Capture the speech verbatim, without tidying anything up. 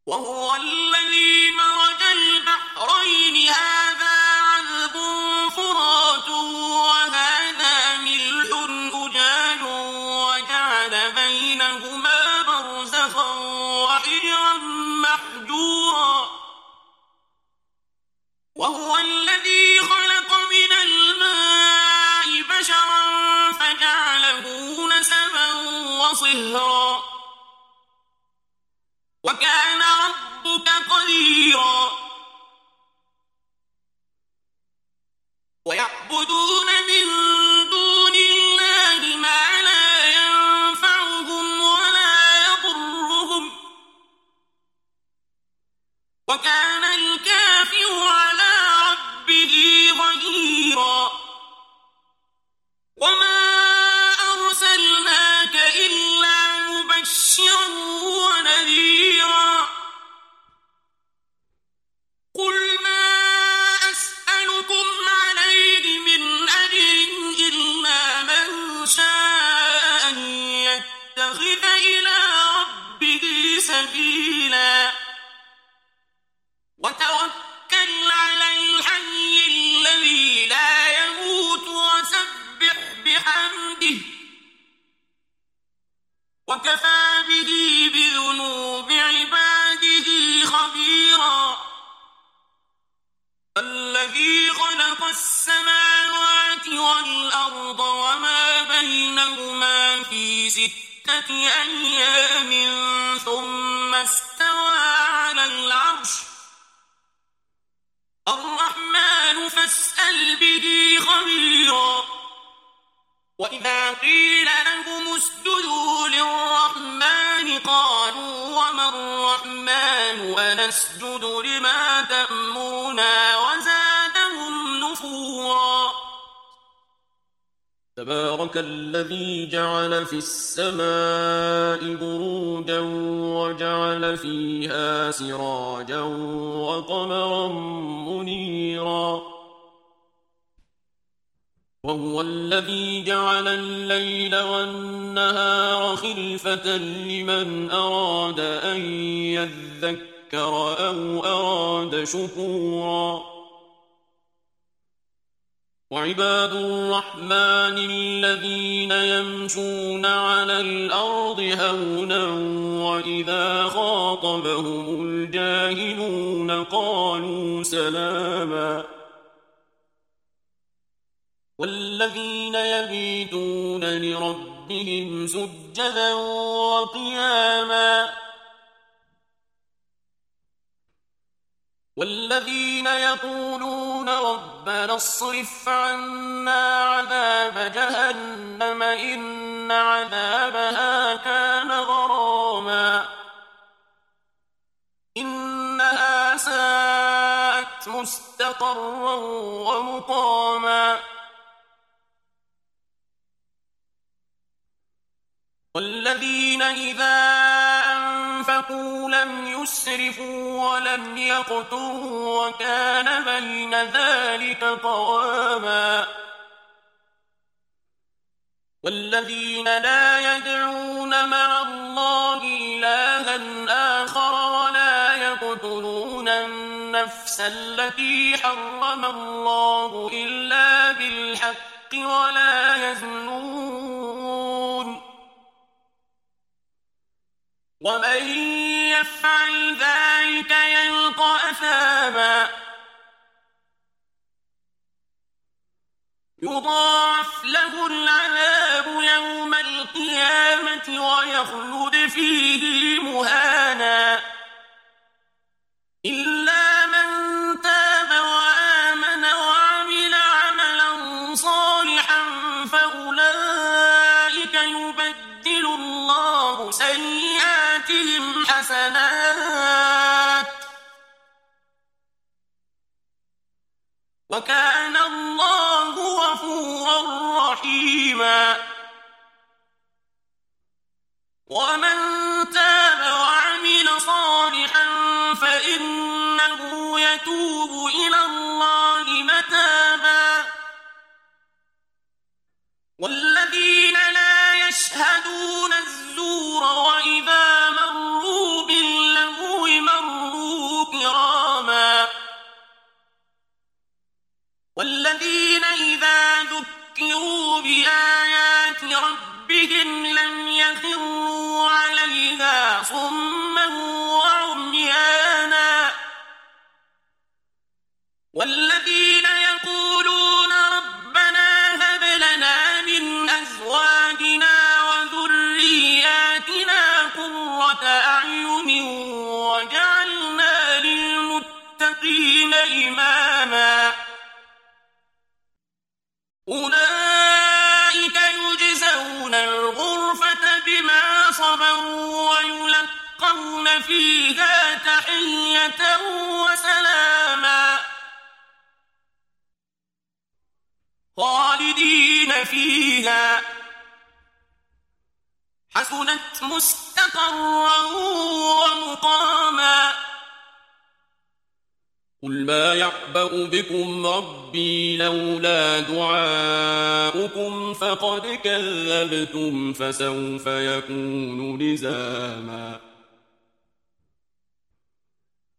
وهو الذي مرج البحرين هذا عذب فرات وهذا ملح أجاج وجعل بينهما برزخا وحجرا محجورا وهو الذي خلق من الماء بشرا فجعله نسبا وصهرا وكان ربك قديرا ويعبدون من دون الله ما لا ينفعهم ولا يضرهم وكان الكافر على ربه ظهيرا وما أرسلناك إلا مبشرا ونذيرا قل ما أسألكم عليه من أجر إلا من شاء أن يتخذ إلى ربه سبيلا وتوكل على الحي الذي لا يموت وسبح بحمده وكفى به بذنوب عباده خبيرا الذي خلق السماوات والأرض وما بينهما في ستة أيام ثم استوى على العرش الرحمن فاسأل به خبيرا وإذا قيل لهم اسجدوا للرحمن قالوا وما الرحمن أنسجد لما تأمرنا وزادهم نفورا تبارك الذي جعل في السماء بروجا وجعل فيها سراجا وقمرا منيرا وهو الذي جعل الليل والنهار خلفة لمن أراد أن يذكر أو أراد شكورا وعباد الرحمن الذين يمشون على الأرض هونا وإذا خاطبهم الجاهلون قالوا سلاما والذين يبيتون لربهم سجدا وقياما والذين يقولون ربنا اصرف عنا عذاب جهنم إن عذابها كان غراما إنها ساءت مستقرا ومقاما والذين إذا أنفقوا لم يسرفوا ولم يقتروا وكان بين ذلك قواما والذين لا يدعون مع الله إلها آخر ولا يقتلون النفس التي حرم الله إلا بالحق ولا يزنون ومن يفعل ذلك يلقى أثاما يضاعف له العذاب يوم القيامة ويخلد فيه مهانا إلا من تاب وآمن وعمل عملا صالحا فأولئك يبدل الله سيئاتهم حسنات وكان الله غفورا رحيما ومن تاب وعمل صالحا فإنه يتوب إلى الله متابا والذين لا يشهدون الزور وإذا مروا باللغو مروا كفروا بآيات ربهم لم يخروا عليها صما وعميانا والذين يقولون ربنا هب لنا من أزواجنا وذرياتنا قرة أعين وجعلنا للمتقين إماما أولئك يجزون الغرفة بما صبروا ويلقون فيها تحية وسلاما خالدين فيها حسنت مستقرا ومقاما قل ما يعبأ بكم ربي لولا دعاؤكم فقد كذبتم فسوف يكون لزاما